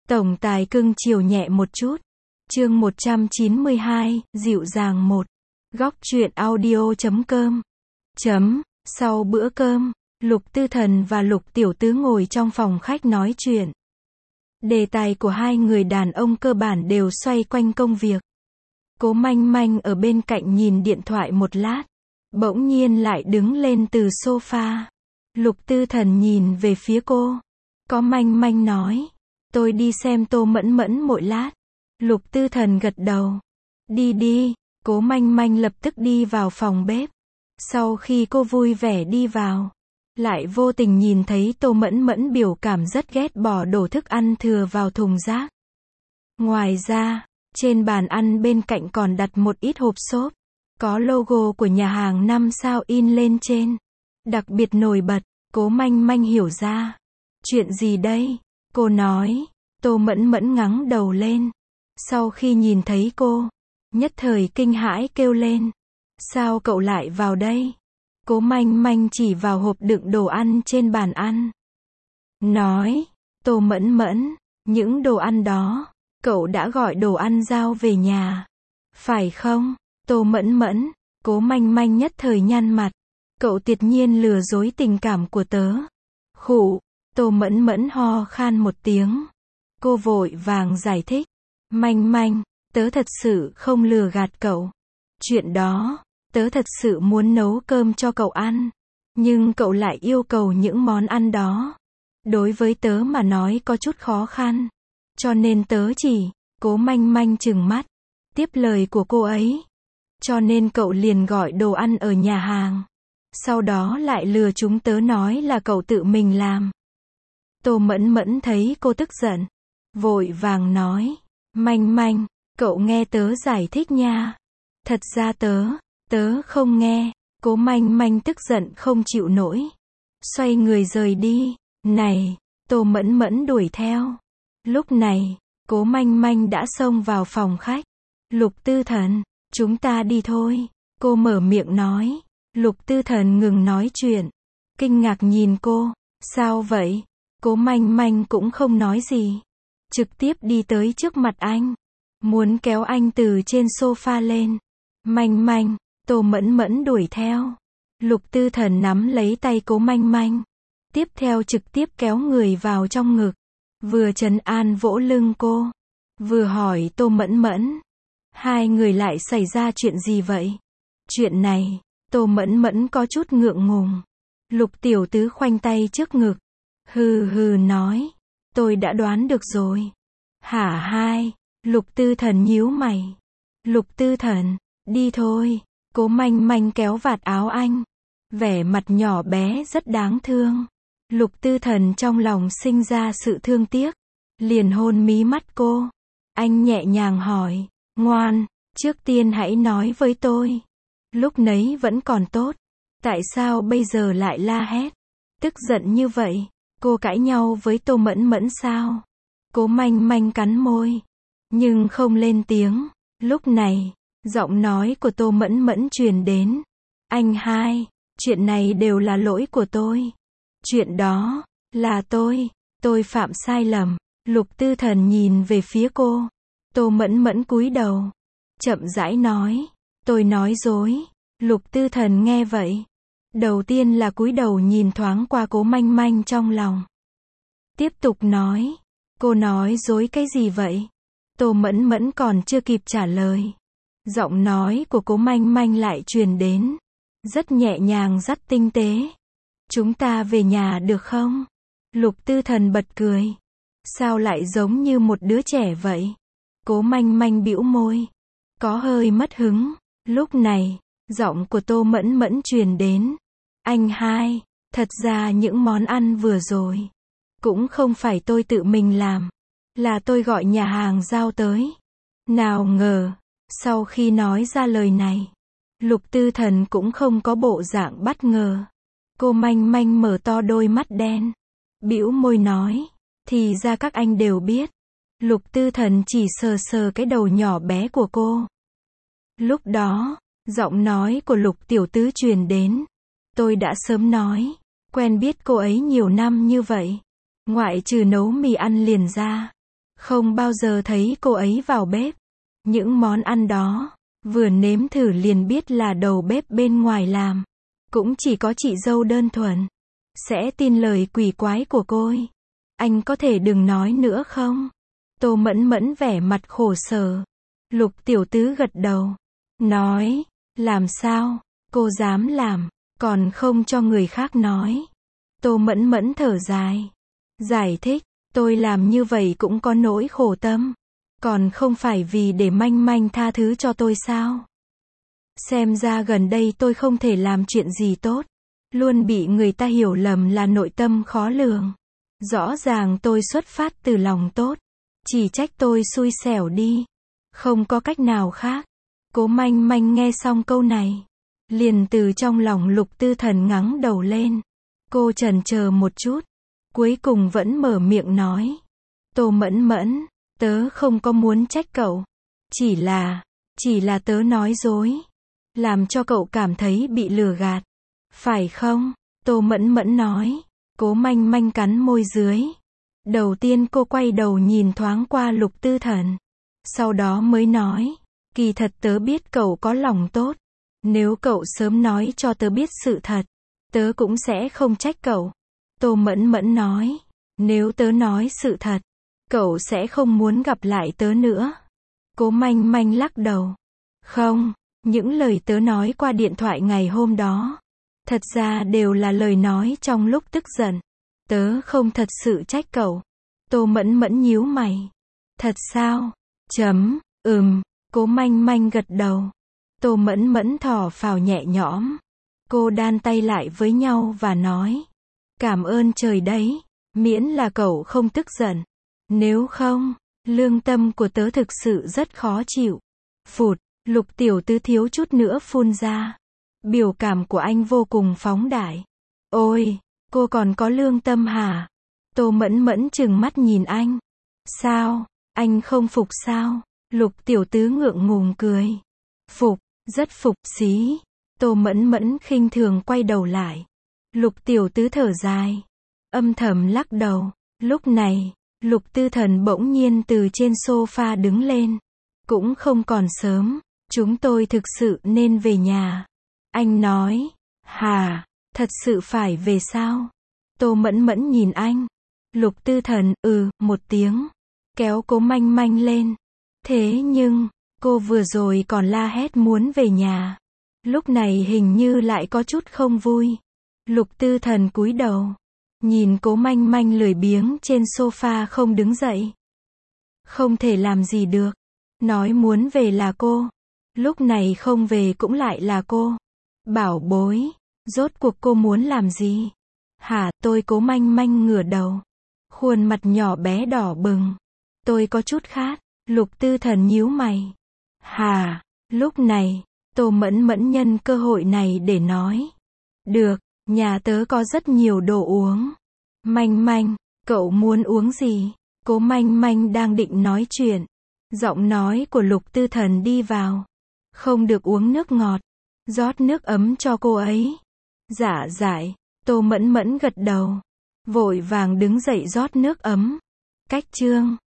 Tổng tài cưng chiều nhẹ một chút. Chương 192, dịu dàng một. Góc truyện audio.com. Sau bữa cơm, Lục Tư Thần và Lục Tiểu Tứ ngồi trong phòng khách nói chuyện. Đề tài của hai người đàn ông cơ bản đều xoay quanh công việc. Cố Manh Manh ở bên cạnh nhìn điện thoại một lát, bỗng nhiên lại đứng lên từ sofa. Lục Tư Thần nhìn về phía cô. Có Manh Manh nói, tôi đi xem Tô Mẫn Mẫn một lát. Lục Tư Thần gật đầu. Đi đi. Cố Manh Manh lập tức đi vào phòng bếp. Sau khi cô vui vẻ đi vào, lại vô tình nhìn thấy Tô Mẫn Mẫn biểu cảm rất ghét bỏ đổ thức ăn thừa vào thùng rác. Ngoài ra, trên bàn ăn bên cạnh còn đặt một ít hộp xốp, có logo của nhà hàng 5 sao in lên trên. Đặc biệt nổi bật. Cố Manh Manh hiểu ra. Chuyện gì đây? Cô nói. Tô Mẫn Mẫn ngẩng đầu lên. Sau khi nhìn thấy cô, nhất thời kinh hãi kêu lên. Sao cậu lại vào đây? Cố Manh Manh chỉ vào hộp đựng đồ ăn trên bàn ăn. Nói. Tô Mẫn Mẫn, những đồ ăn đó, cậu đã gọi đồ ăn giao về nhà. Phải không? Tô Mẫn Mẫn. Cố Manh Manh nhất thời nhăn mặt. Cậu tuyệt nhiên lừa dối tình cảm của tớ. Khụ. Tô Mẫn Mẫn ho khan một tiếng. Cô vội vàng giải thích. Manh Manh, tớ thật sự không lừa gạt cậu. Chuyện đó, tớ thật sự muốn nấu cơm cho cậu ăn. Nhưng cậu lại yêu cầu những món ăn đó. Đối với tớ mà nói có chút khó khăn. Cho nên tớ chỉ. Cố Manh Manh trừng mắt. Tiếp lời của cô ấy. Cho nên cậu liền gọi đồ ăn ở nhà hàng. Sau đó lại lừa chúng tớ nói là cậu tự mình làm. Tô Mẫn Mẫn thấy cô tức giận, vội vàng nói. Manh Manh, cậu nghe tớ giải thích nha. Thật ra tớ không nghe. Cố Manh Manh tức giận không chịu nổi. Xoay người rời đi. Này, Tô Mẫn Mẫn đuổi theo. Lúc này, Cố Manh Manh đã xông vào phòng khách. Lục Tư Thần, chúng ta đi thôi. Cô mở miệng nói. Lục Tư Thần ngừng nói chuyện. Kinh ngạc nhìn cô. Sao vậy? Cố Manh Manh cũng không nói gì. Trực tiếp đi tới trước mặt anh. Muốn kéo anh từ trên sofa lên. Manh Manh, Tô Mẫn Mẫn đuổi theo. Lục Tư Thần nắm lấy tay Cố Manh Manh. Tiếp theo trực tiếp kéo người vào trong ngực. Vừa trấn an vỗ lưng cô. Vừa hỏi Tô Mẫn Mẫn. Hai người lại xảy ra chuyện gì vậy? Chuyện này, Tô Mẫn Mẫn có chút ngượng ngùng. Lục Tiểu Tứ khoanh tay trước ngực. Hừ hừ nói. Tôi đã đoán được rồi. Hả hai? Lục Tư Thần nhíu mày. Lục Tư Thần, đi thôi. Cố Manh Manh kéo vạt áo anh. Vẻ mặt nhỏ bé rất đáng thương. Lục Tư Thần trong lòng sinh ra sự thương tiếc. Liền hôn mí mắt cô. Anh nhẹ nhàng hỏi. Ngoan, trước tiên hãy nói với tôi. Lúc nấy vẫn còn tốt. Tại sao bây giờ lại la hét? Tức giận như vậy. Cô cãi nhau với Tô Mẫn Mẫn sao? Cố Manh Manh cắn môi. Nhưng không lên tiếng. Lúc này, giọng nói của Tô Mẫn Mẫn truyền đến. Anh hai, chuyện này đều là lỗi của tôi. Chuyện đó, là tôi phạm sai lầm. Lục Tư Thần nhìn về phía cô. Tô Mẫn Mẫn cúi đầu. Chậm rãi nói. Tôi nói dối. Lục Tư Thần nghe vậy. Đầu tiên là cúi đầu nhìn thoáng qua Cố Manh Manh trong lòng. Tiếp tục nói. Cô nói dối cái gì vậy? Tô Mẫn Mẫn còn chưa kịp trả lời. Giọng nói của Cố Manh Manh lại truyền đến. Rất nhẹ nhàng rất tinh tế. Chúng ta về nhà được không? Lục Tư Thần bật cười. Sao lại giống như một đứa trẻ vậy? Cố Manh Manh bĩu môi. Có hơi mất hứng. Lúc này, giọng của Tô Mẫn Mẫn truyền đến. Anh hai, thật ra những món ăn vừa rồi, cũng không phải tôi tự mình làm. Là tôi gọi nhà hàng giao tới. Nào ngờ, sau khi nói ra lời này, Lục Tư Thần cũng không có bộ dạng bất ngờ. Cô Manh Manh mở to đôi mắt đen. Bĩu môi nói. Thì ra các anh đều biết. Lục Tư Thần chỉ sờ sờ cái đầu nhỏ bé của cô. Lúc đó, giọng nói của Lục Tiểu Tứ truyền đến. Tôi đã sớm nói. Quen biết cô ấy nhiều năm như vậy. Ngoại trừ nấu mì ăn liền ra. Không bao giờ thấy cô ấy vào bếp. Những món ăn đó, vừa nếm thử liền biết là đầu bếp bên ngoài làm. Cũng chỉ có chị dâu đơn thuần sẽ tin lời quỷ quái của cô ấy. Anh có thể đừng nói nữa không? Tô Mẫn Mẫn vẻ mặt khổ sở. Lục tiểu tứ gật đầu. Nói, làm sao? Cô dám làm, còn không cho người khác nói. Tô Mẫn Mẫn thở dài. Giải thích, tôi làm như vậy cũng có nỗi khổ tâm. Còn không phải vì để Manh Manh tha thứ cho tôi sao? Xem ra gần đây tôi không thể làm chuyện gì tốt. Luôn bị người ta hiểu lầm là nội tâm khó lường. Rõ ràng tôi xuất phát từ lòng tốt. Chỉ trách tôi xui xẻo đi. Không có cách nào khác. Cố Manh Manh nghe xong câu này, liền từ trong lòng Lục Tư Thần ngẩng đầu lên. Cô chần chờ một chút, cuối cùng vẫn mở miệng nói. Tô Mẫn Mẫn, tớ không có muốn trách cậu. Chỉ là tớ nói dối. Làm cho cậu cảm thấy bị lừa gạt. Phải không? Tô Mẫn Mẫn nói. Cố Manh Manh cắn môi dưới. Đầu tiên cô quay đầu nhìn thoáng qua Lục Tư Thần. Sau đó mới nói. Kỳ thật tớ biết cậu có lòng tốt. Nếu cậu sớm nói cho tớ biết sự thật, tớ cũng sẽ không trách cậu. Tô Mẫn Mẫn nói. Nếu tớ nói sự thật, cậu sẽ không muốn gặp lại tớ nữa. Cố Manh Manh lắc đầu. Không, những lời tớ nói qua điện thoại ngày hôm đó, thật ra đều là lời nói trong lúc tức giận. Tớ không thật sự trách cậu. Tô Mẫn Mẫn nhíu mày. Thật sao? Cố Manh Manh gật đầu. Tô Mẫn Mẫn thở phào nhẹ nhõm. Cô đan tay lại với nhau và nói. Cảm ơn trời đấy, miễn là cậu không tức giận. Nếu không, lương tâm của tớ thực sự rất khó chịu. Phụt, Lục tiểu tứ thiếu chút nữa phun ra. Biểu cảm của anh vô cùng phóng đại. Ôi, cô còn có lương tâm hả? Tô Mẫn Mẫn trừng mắt nhìn anh. Sao, anh không phục sao? Lục tiểu tứ ngượng ngùng cười. Phục, rất phục, xí. Tô Mẫn Mẫn khinh thường quay đầu lại. Lục tiểu tứ thở dài, âm thầm lắc đầu. Lúc này, Lục Tư Thần bỗng nhiên từ trên sofa đứng lên. Cũng không còn sớm, chúng tôi thực sự nên về nhà. Anh nói. Hà, thật sự phải về sao? Tô Mẫn Mẫn nhìn anh. Lục Tư Thần, một tiếng. Kéo Cố Manh Manh lên. Thế nhưng, cô vừa rồi còn la hét muốn về nhà. Lúc này hình như lại có chút không vui. Lục Tư Thần cúi đầu. Nhìn Cố Manh Manh lười biếng trên sofa không đứng dậy. Không thể làm gì được. Nói muốn về là cô. Lúc này không về cũng lại là cô. Bảo bối. Rốt cuộc cô muốn làm gì? Hả, tôi Cố Manh Manh ngửa đầu. Khuôn mặt nhỏ bé đỏ bừng. Tôi có chút khát. Lục Tư Thần nhíu mày. Hà, lúc này, Tô Mẫn Mẫn nhân cơ hội này để nói. Được, nhà tớ có rất nhiều đồ uống. Manh Manh, cậu muốn uống gì? Cố Manh Manh đang định nói chuyện. Giọng nói của Lục Tư Thần đi vào. Không được uống nước ngọt. Rót nước ấm cho cô ấy. Dạ dại. Tô Mẫn Mẫn gật đầu. Vội vàng đứng dậy rót nước ấm. Cách chương